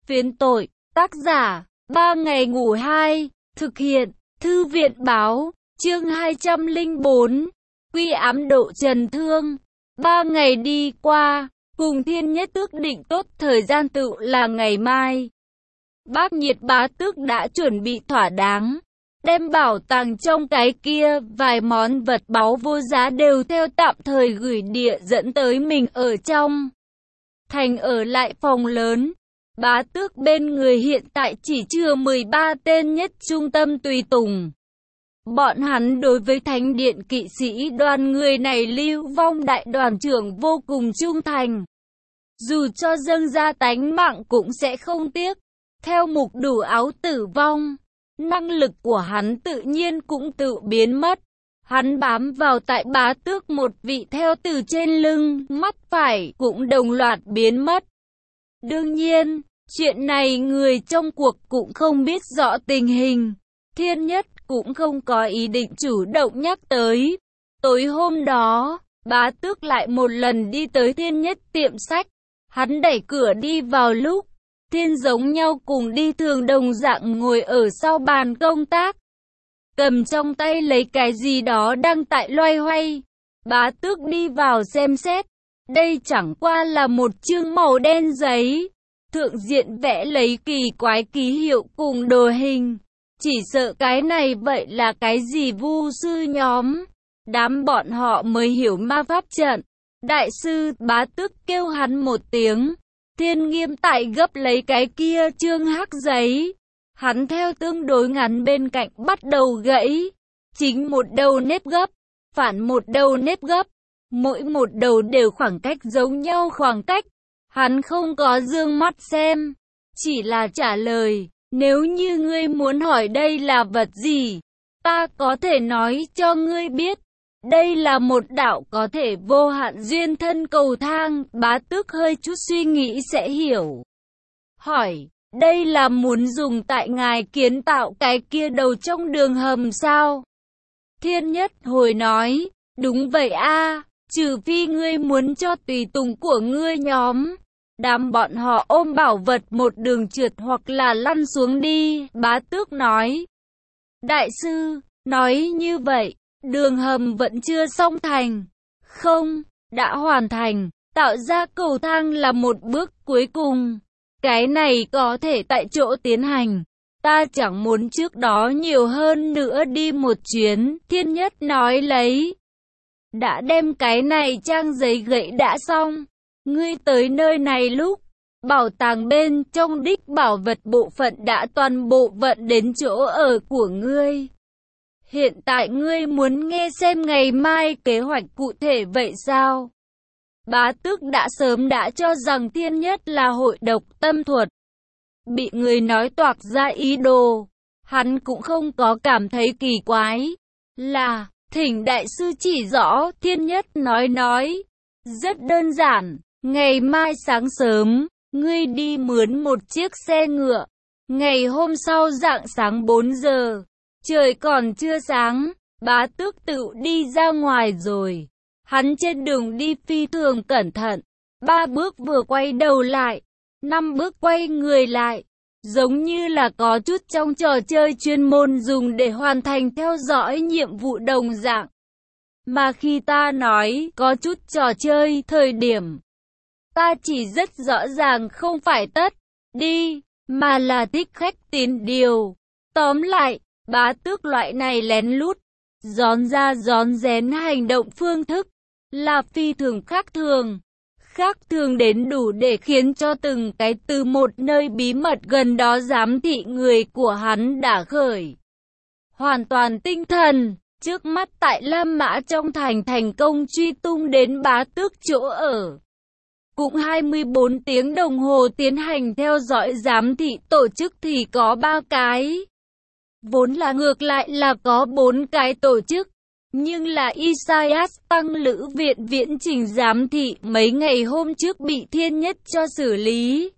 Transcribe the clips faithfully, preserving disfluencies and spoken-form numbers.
Phiến tội, tác giả, ba ngày ngủ hai, thực hiện, thư viện báo, chương hai trăm lẻ bốn, quy ám độ trần thương. Ba ngày đi qua, cùng Thiên Nhất ước định tốt thời gian tựu là ngày mai. Bác Nhiệt Bá Tước đã chuẩn bị thỏa đáng, đem bảo tàng trong cái kia, vài món vật báu vô giá đều theo tạm thời gửi địa dẫn tới mình ở trong thành ở lại phòng lớn. Bá Tước bên người hiện tại chỉ chừa mười ba tên nhất trung tâm tùy tùng. Bọn hắn đối với Thánh Điện kỵ sĩ đoàn người này Lưu Vong đại đoàn trưởng vô cùng trung thành. Dù cho dâng ra tánh mạng cũng sẽ không tiếc. Theo mục đủ áo tử vong, năng lực của hắn tự nhiên cũng tự biến mất. Hắn bám vào tại Bá Tước một vị theo từ trên lưng, mắt phải cũng đồng loạt biến mất. Đương nhiên, chuyện này người trong cuộc cũng không biết rõ tình hình. Thiên Nhất cũng không có ý định chủ động nhắc tới. Tối hôm đó, Bá Tước lại một lần đi tới Thiên Nhất tiệm sách. Hắn đẩy cửa đi vào lúc Thiên giống nhau cùng đi thường đồng dạng ngồi ở sau bàn công tác, cầm trong tay lấy cái gì đó đang tại loay hoay. Bá Tước đi vào xem xét. Đây chẳng qua là một chương màu đen giấy, thượng diện vẽ lấy kỳ quái ký hiệu cùng đồ hình. Chỉ sợ cái này vậy là cái gì vu sư nhóm. Đám bọn họ mới hiểu ma pháp trận. Đại sư, Bá Tước kêu hắn một tiếng. Thiên Nghiêm tại gấp lấy cái kia chương hắc giấy. Hắn theo tương đối ngắn bên cạnh bắt đầu gãy. Chính một đầu nếp gấp, phản một đầu nếp gấp. Mỗi một đầu đều khoảng cách giống nhau khoảng cách. Hắn không có dương mắt xem, chỉ là trả lời. Nếu như ngươi muốn hỏi đây là vật gì, ta có thể nói cho ngươi biết. Đây là một đạo có thể vô hạn duyên thân cầu thang. Bá Tước hơi chút suy nghĩ sẽ hiểu. Hỏi, đây là muốn dùng tại ngài kiến tạo cái kia đầu trong đường hầm sao? Thiên Nhất hồi nói, đúng vậy a, trừ phi ngươi muốn cho tùy tùng của ngươi nhóm. Đám bọn họ ôm bảo vật một đường trượt hoặc là lăn xuống đi. Bá Tước nói, đại sư, nói như vậy, đường hầm vẫn chưa xong thành. Không, đã hoàn thành. Tạo ra cầu thang là một bước cuối cùng. Cái này có thể tại chỗ tiến hành. Ta chẳng muốn trước đó nhiều hơn nữa đi một chuyến. Thiên Nhất nói lấy. Đã đem cái này trang giấy gãy đã xong. Ngươi tới nơi này lúc bảo tàng bên trong đích bảo vật bộ phận đã toàn bộ vận đến chỗ ở của ngươi. Hiện tại ngươi muốn nghe xem ngày mai kế hoạch cụ thể vậy sao? Bá Tước đã sớm đã cho rằng Thiên Nhất là hội độc tâm thuật. Bị người nói toạc ra ý đồ, hắn cũng không có cảm thấy kỳ quái. Là, thỉnh đại sư chỉ rõ. Thiên Nhất nói nói. Rất đơn giản, ngày mai sáng sớm, ngươi đi mướn một chiếc xe ngựa. Ngày hôm sau rạng sáng bốn giờ. Trời còn chưa sáng, Bá Tước tự đi ra ngoài rồi. Hắn trên đường đi phi thường cẩn thận. Ba bước vừa quay đầu lại, năm bước quay người lại. Giống như là có chút trong trò chơi chuyên môn dùng để hoàn thành theo dõi nhiệm vụ đồng dạng. Mà khi ta nói có chút trò chơi thời điểm, ta chỉ rất rõ ràng không phải tất đi, mà là thích khách tín điều. Tóm lại, Bá Tước loại này lén lút, gión ra gión rén hành động phương thức, là phi thường khác thường. Khác thường đến đủ để khiến cho từng cái từ một nơi bí mật gần đó giám thị người của hắn đã khởi. Hoàn toàn tinh thần, trước mắt tại Lam Mã trong thành thành công truy tung đến Bá Tước chỗ ở. Cũng hai mươi bốn tiếng đồng hồ tiến hành theo dõi giám thị tổ chức thì có ba cái. Vốn là ngược lại là có bốn cái tổ chức, nhưng là Isaias tăng lữ viện viễn trình giám thị mấy ngày hôm trước bị Thiên Nhất cho xử lý.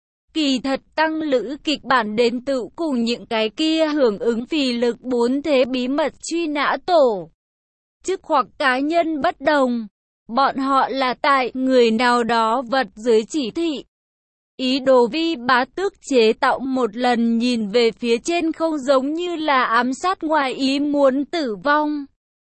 Kỳ thật tăng lữ kịch bản đến tự cùng những cái kia hưởng ứng phì lực bốn thế bí mật truy nã tổ chức hoặc cá nhân bất đồng. Bọn họ là tại người nào đó vật dưới chỉ thị. Ý đồ vi bá tước chế tạo một lần nhìn về phía trên không giống như là ám sát ngoài ý muốn tử vong.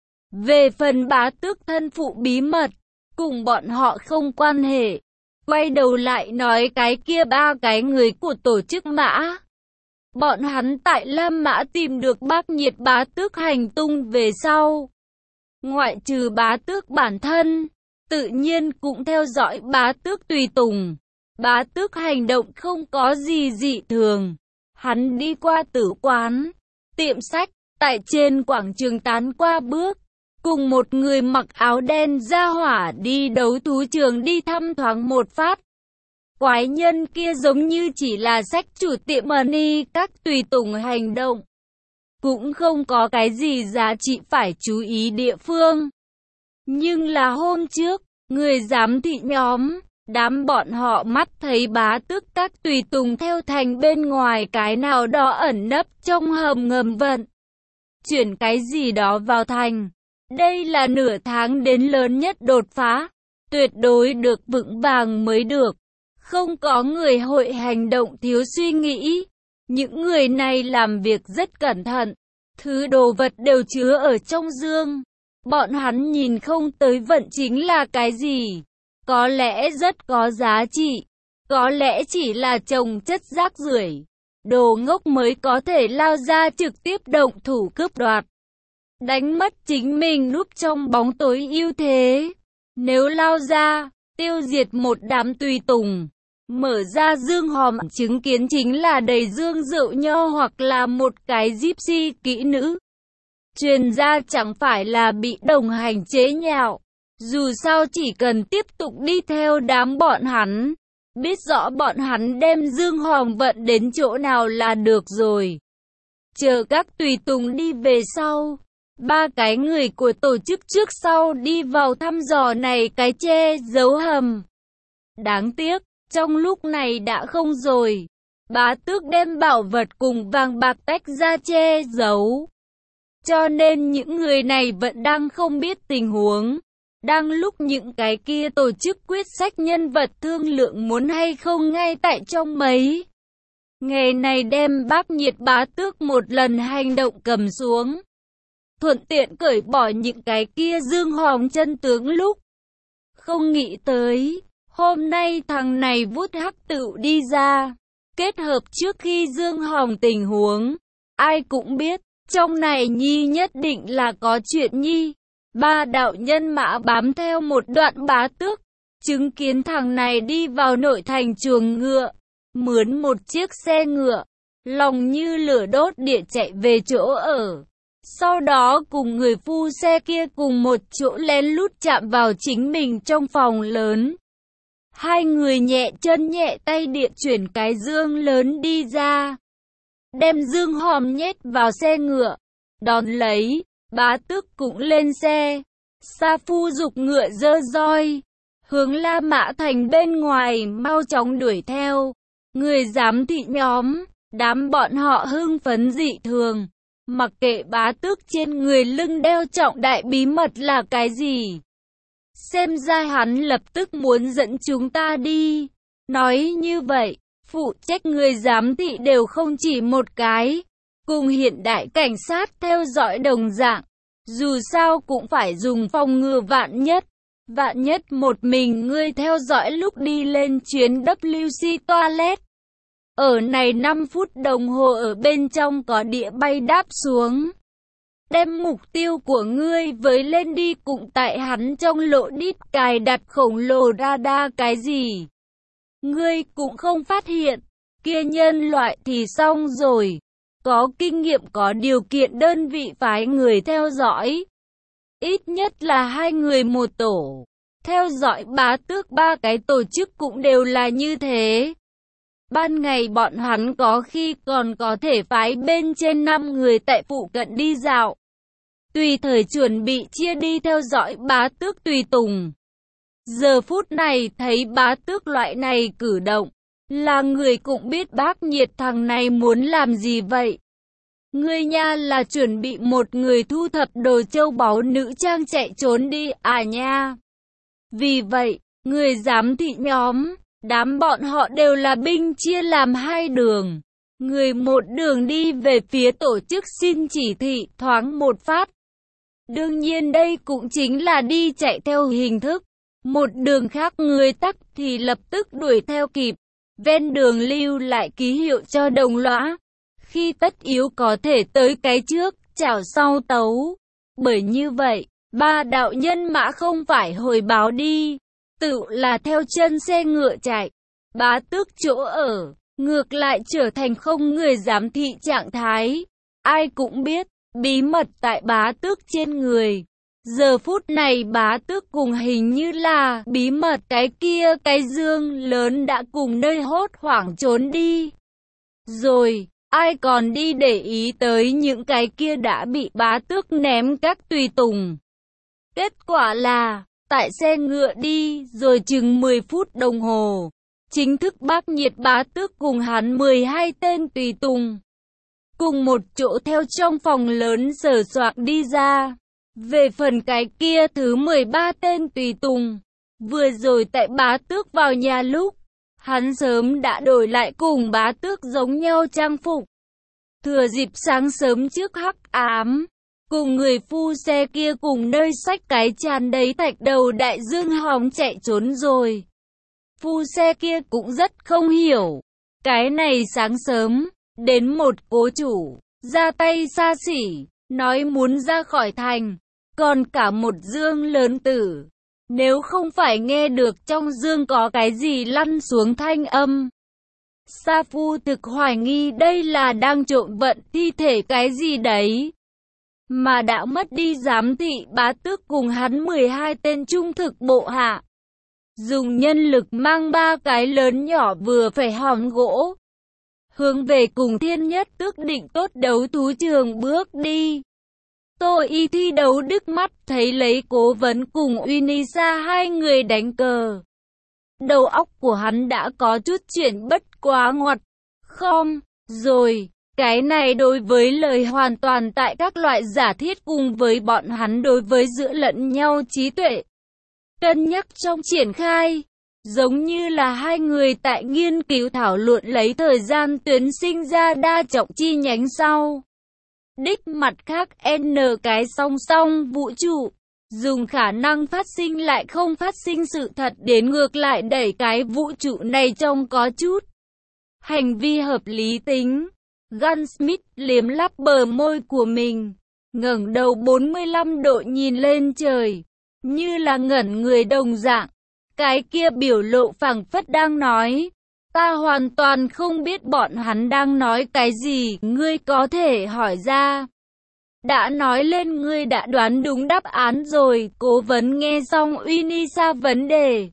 Về phần bá tước thân phụ bí mật, cùng bọn họ không quan hệ. Quay đầu lại nói cái kia ba cái người của tổ chức Mã. Bọn hắn tại Lam Mã tìm được bác nhiệt bá tước hành tung về sau. Ngoại trừ bá tước bản thân, tự nhiên cũng theo dõi bá tước tùy tùng. Bá tước hành động không có gì dị thường. Hắn đi qua tử quán, tiệm sách, tại trên quảng trường tán qua bước. Cùng một người mặc áo đen ra hỏa đi đấu thú trường đi thăm thoáng một phát. Quái nhân kia giống như chỉ là sách chủ tiệm money các tùy tùng hành động. Cũng không có cái gì giá trị phải chú ý địa phương. Nhưng là hôm trước, người giám thị nhóm, đám bọn họ mắt thấy bá tước các tùy tùng theo thành bên ngoài cái nào đó ẩn nấp trong hầm ngầm vận. Chuyển cái gì đó vào thành. Đây là nửa tháng đến lớn nhất đột phá. Tuyệt đối được vững vàng mới được. Không có người hội hành động thiếu suy nghĩ. Những người này làm việc rất cẩn thận. Thứ đồ vật đều chứa ở trong dương. Bọn hắn nhìn không tới vận chính là cái gì. Có lẽ rất có giá trị. Có lẽ chỉ là trồng chất rác rưởi. Đồ ngốc mới có thể lao ra trực tiếp động thủ cướp đoạt. Đánh mất chính mình núp trong bóng tối ưu thế. Nếu lao ra, tiêu diệt một đám tùy tùng. Mở ra dương hòm chứng kiến chính là đầy dương rượu nho hoặc là một cái gypsy kỹ nữ. Truyền ra chẳng phải là bị đồng hành chế nhạo. Dù sao chỉ cần tiếp tục đi theo đám bọn hắn. Biết rõ bọn hắn đem dương hòm vận đến chỗ nào là được rồi. Chờ các tùy tùng đi về sau. Ba cái người của tổ chức trước sau đi vào thăm dò này cái che giấu hầm. Đáng tiếc, trong lúc này đã không rồi. Bá tước đem bảo vật cùng vàng bạc tách ra che giấu. Cho nên những người này vẫn đang không biết tình huống. Đang lúc những cái kia tổ chức quyết sách nhân vật thương lượng muốn hay không ngay tại trong mấy ngày này đem bác nhiệt bá tước một lần hành động cầm xuống. Thuận tiện cởi bỏ những cái kia dương hòm chân tướng lúc. Không nghĩ tới, hôm nay thằng này vút hắc tựu đi ra. Kết hợp trước khi dương hòm tình huống. Ai cũng biết, trong này nhi nhất định là có chuyện nhi. Ba đạo nhân mã bám theo một đoạn bá tước. Chứng kiến thằng này đi vào nội thành chuồng ngựa. Mướn một chiếc xe ngựa. Lòng như lửa đốt địa chạy về chỗ ở. Sau đó cùng người phu xe kia cùng một chỗ lén lút chạm vào chính mình trong phòng lớn. Hai người nhẹ chân nhẹ tay địa chuyển cái dương lớn đi ra. Đem dương hòm nhét vào xe ngựa. Đón lấy, bá tước cũng lên xe. Sa phu giục ngựa giơ roi. Hướng La Mã thành bên ngoài mau chóng đuổi theo. Người giám thị nhóm, đám bọn họ hưng phấn dị thường. Mặc kệ bá tước trên người lưng đeo trọng đại bí mật là cái gì. Xem ra hắn lập tức muốn dẫn chúng ta đi. Nói như vậy, phụ trách người giám thị đều không chỉ một cái. Cùng hiện đại cảnh sát theo dõi đồng dạng. Dù sao cũng phải dùng phòng ngừa vạn nhất. Vạn nhất một mình ngươi theo dõi lúc đi lên chuyến W C toilet. Ở này năm phút đồng hồ ở bên trong có đĩa bay đáp xuống. Đem mục tiêu của ngươi với lên đi cũng tại hắn trong lỗ đít cài đặt khổng lồ radar cái gì. Ngươi cũng không phát hiện, kia nhân loại thì xong rồi. Có kinh nghiệm có điều kiện đơn vị phái người theo dõi. Ít nhất là hai người một tổ. Theo dõi bá tước ba cái tổ chức cũng đều là như thế. Ban ngày bọn hắn có khi còn có thể phái bên trên năm người tại phụ cận đi dạo. Tùy thời chuẩn bị chia đi theo dõi bá tước tùy tùng. Giờ phút này thấy bá tước loại này cử động. Là người cũng biết bác nhiệt thằng này muốn làm gì vậy. Ngươi nha là chuẩn bị một người thu thập đồ châu báu nữ trang chạy trốn đi à nha. Vì vậy, người giám thị nhóm, Đám bọn họ đều là binh chia làm hai đường. Người một đường đi về phía tổ chức xin chỉ thị thoáng một phát. Đương nhiên đây cũng chính là đi chạy theo hình thức. Một đường khác người tắc thì lập tức đuổi theo kịp. Ven đường lưu lại ký hiệu cho đồng lõa. Khi tất yếu có thể tới cái trước, chảo sau tấu. Bởi như vậy, ba đạo nhân mã không phải hồi báo đi, tự là theo chân xe ngựa chạy. Bá tước chỗ ở, ngược lại trở thành không người giám thị trạng thái. Ai cũng biết, bí mật tại bá tước trên người. Giờ phút này bá tước cùng hình như là bí mật cái kia cái dương lớn đã cùng nơi hốt hoảng trốn đi. Rồi, ai còn đi để ý tới những cái kia đã bị bá tước ném các tùy tùng. Kết quả là, tại xe ngựa đi rồi chừng mười phút đồng hồ. Chính thức bác nhiệt bá tước cùng hắn mười hai tên tùy tùng. Cùng một chỗ theo trong phòng lớn sờ soạc đi ra. Về phần cái kia thứ mười ba tên tùy tùng. Vừa rồi tại bá tước vào nhà lúc, hắn sớm đã đổi lại cùng bá tước giống nhau trang phục. Thừa dịp sáng sớm trước hắc ám, cùng người phu xe kia cùng nơi xách cái tràn đầy thạch đầu đại dương hòng chạy trốn rồi. Phu xe kia cũng rất không hiểu. Cái này sáng sớm, đến một cố chủ, ra tay xa xỉ, nói muốn ra khỏi thành, còn cả một dương lớn tử. Nếu không phải nghe được trong dương có cái gì lăn xuống thanh âm. Sa Phu thực hoài nghi đây là đang trộm vận thi thể cái gì đấy. Mà đã mất đi giám thị bá tước cùng hắn mười hai tên trung thực bộ hạ. Dùng nhân lực mang ba cái lớn nhỏ vừa phải hòm gỗ. Hướng về cùng thiên nhất tước định tốt đấu thú trường bước đi. Tô Y thi đấu đức mắt thấy lấy cố vấn cùng Unisa hai người đánh cờ. Đầu óc của hắn đã có chút chuyện bất quá ngoặt. Không, rồi, cái này đối với lời hoàn toàn tại các loại giả thiết cùng với bọn hắn đối với giữa lẫn nhau trí tuệ. Cân nhắc trong triển khai, giống như là hai người tại nghiên cứu thảo luận lấy thời gian tuyến sinh ra đa trọng chi nhánh sau. Đích mặt khác N cái song song vũ trụ, dùng khả năng phát sinh lại không phát sinh sự thật đến ngược lại đẩy cái vũ trụ này trông có chút hành vi hợp lý tính. Gunsmith liếm lắp bờ môi của mình, ngẩng đầu bốn mươi lăm độ nhìn lên trời, như là ngẩn người đồng dạng. Cái kia biểu lộ phảng phất đang nói, ta hoàn toàn không biết bọn hắn đang nói cái gì, ngươi có thể hỏi ra. Đã nói lên ngươi đã đoán đúng đáp án rồi. Cố vấn nghe xong Unisa vấn đề,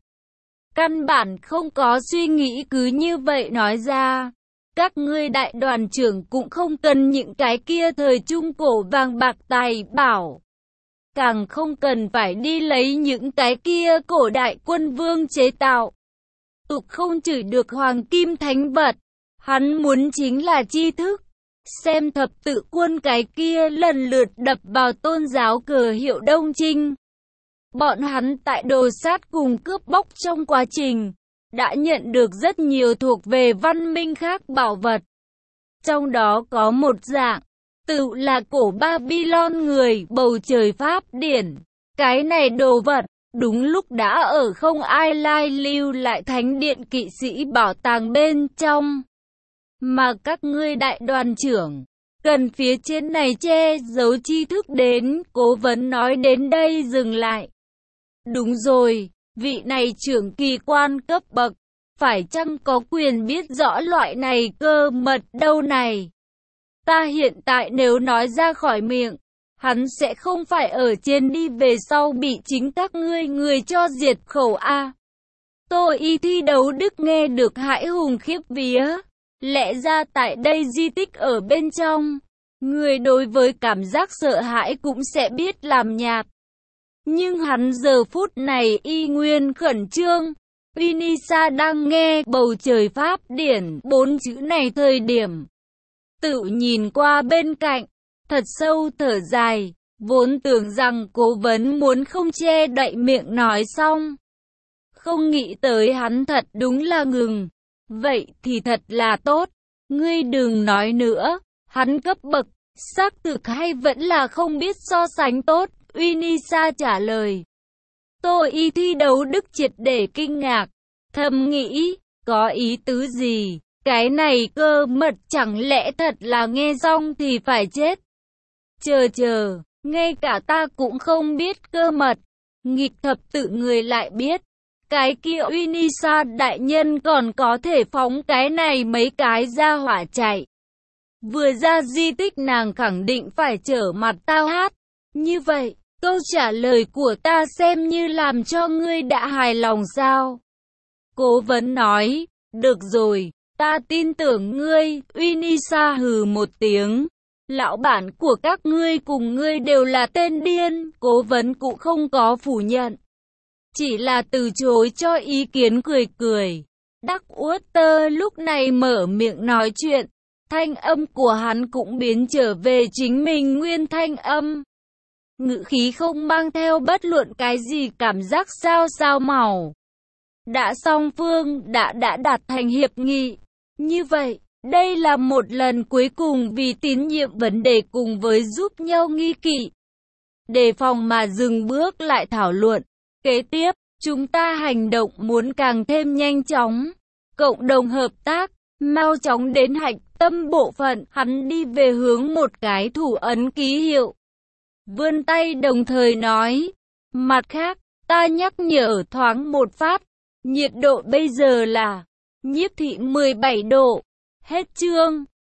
căn bản không có suy nghĩ cứ như vậy nói ra. Các ngươi đại đoàn trưởng cũng không cần những cái kia thời trung cổ vàng bạc tài bảo. Càng không cần phải đi lấy những cái kia cổ đại quân vương chế tạo. Tục không chửi được hoàng kim thánh vật. Hắn muốn chính là tri thức. Xem thập tự quân cái kia lần lượt đập vào tôn giáo cờ hiệu Đông Trinh. Bọn hắn tại đồ sát cùng cướp bóc trong quá trình, đã nhận được rất nhiều thuộc về văn minh khác bảo vật. Trong đó có một dạng, tự là cổ Babylon người bầu trời Pháp điển. Cái này đồ vật, đúng lúc đã ở không ai lai lưu lại thánh điện kỵ sĩ bảo tàng bên trong. Mà các ngươi đại đoàn trưởng, cần phía trên này che giấu tri thức đến, cố vấn nói đến đây dừng lại. Đúng rồi, vị này trưởng kỳ quan cấp bậc, phải chăng có quyền biết rõ loại này cơ mật đâu này? Ta hiện tại nếu nói ra khỏi miệng, hắn sẽ không phải ở trên đi về sau bị chính các ngươi người cho diệt khẩu a. Tô Y thi đấu đức nghe được hãi hùng khiếp vía. Lẽ ra tại đây di tích ở bên trong, người đối với cảm giác sợ hãi cũng sẽ biết làm nhạt. Nhưng hắn giờ phút này y nguyên khẩn trương. Unisa đang nghe bầu trời Pháp điển bốn chữ này thời điểm, tự nhìn qua bên cạnh, thật sâu thở dài, vốn tưởng rằng cố vấn muốn không che đậy miệng nói xong. Không nghĩ tới hắn thật đúng là ngừng. Vậy thì thật là tốt. Ngươi đừng nói nữa. Hắn cấp bậc, xác thực hay vẫn là không biết so sánh tốt. Unisa trả lời. Tô Y thi đấu đức triệt để kinh ngạc. Thầm nghĩ, có ý tứ gì? Cái này cơ mật chẳng lẽ thật là nghe xong thì phải chết? Chờ chờ, ngay cả ta cũng không biết cơ mật. Nghịch thập tự người lại biết. Cái kia Unisa đại nhân còn có thể phóng cái này mấy cái ra hỏa chạy. Vừa ra di tích nàng khẳng định phải trở mặt tao hát. Như vậy, câu trả lời của ta xem như làm cho ngươi đã hài lòng sao? Cố vấn nói, được rồi, ta tin tưởng ngươi. Unisa hừ một tiếng. Lão bản của các ngươi cùng ngươi đều là tên điên. Cố vấn cũng không có phủ nhận. Chỉ là từ chối cho ý kiến cười cười. Đắc Uất Tơ lúc này mở miệng nói chuyện. Thanh âm của hắn cũng biến trở về chính mình nguyên thanh âm. Ngữ khí không mang theo bất luận cái gì cảm giác sao sao màu. Đã song phương đã đã đạt thành hiệp nghị. Như vậy, đây là một lần cuối cùng vì tín nhiệm vấn đề cùng với giúp nhau nghi kỵ. Đề phòng mà dừng bước lại thảo luận. Kế tiếp, chúng ta hành động muốn càng thêm nhanh chóng. Cộng đồng hợp tác, mau chóng đến hạch tâm bộ phận. Hắn đi về hướng một cái thủ ấn ký hiệu. Vươn tay đồng thời nói. Mặt khác, ta nhắc nhở thoáng một phát. Nhiệt độ bây giờ là nhiếp thị mười bảy độ. Hết chương.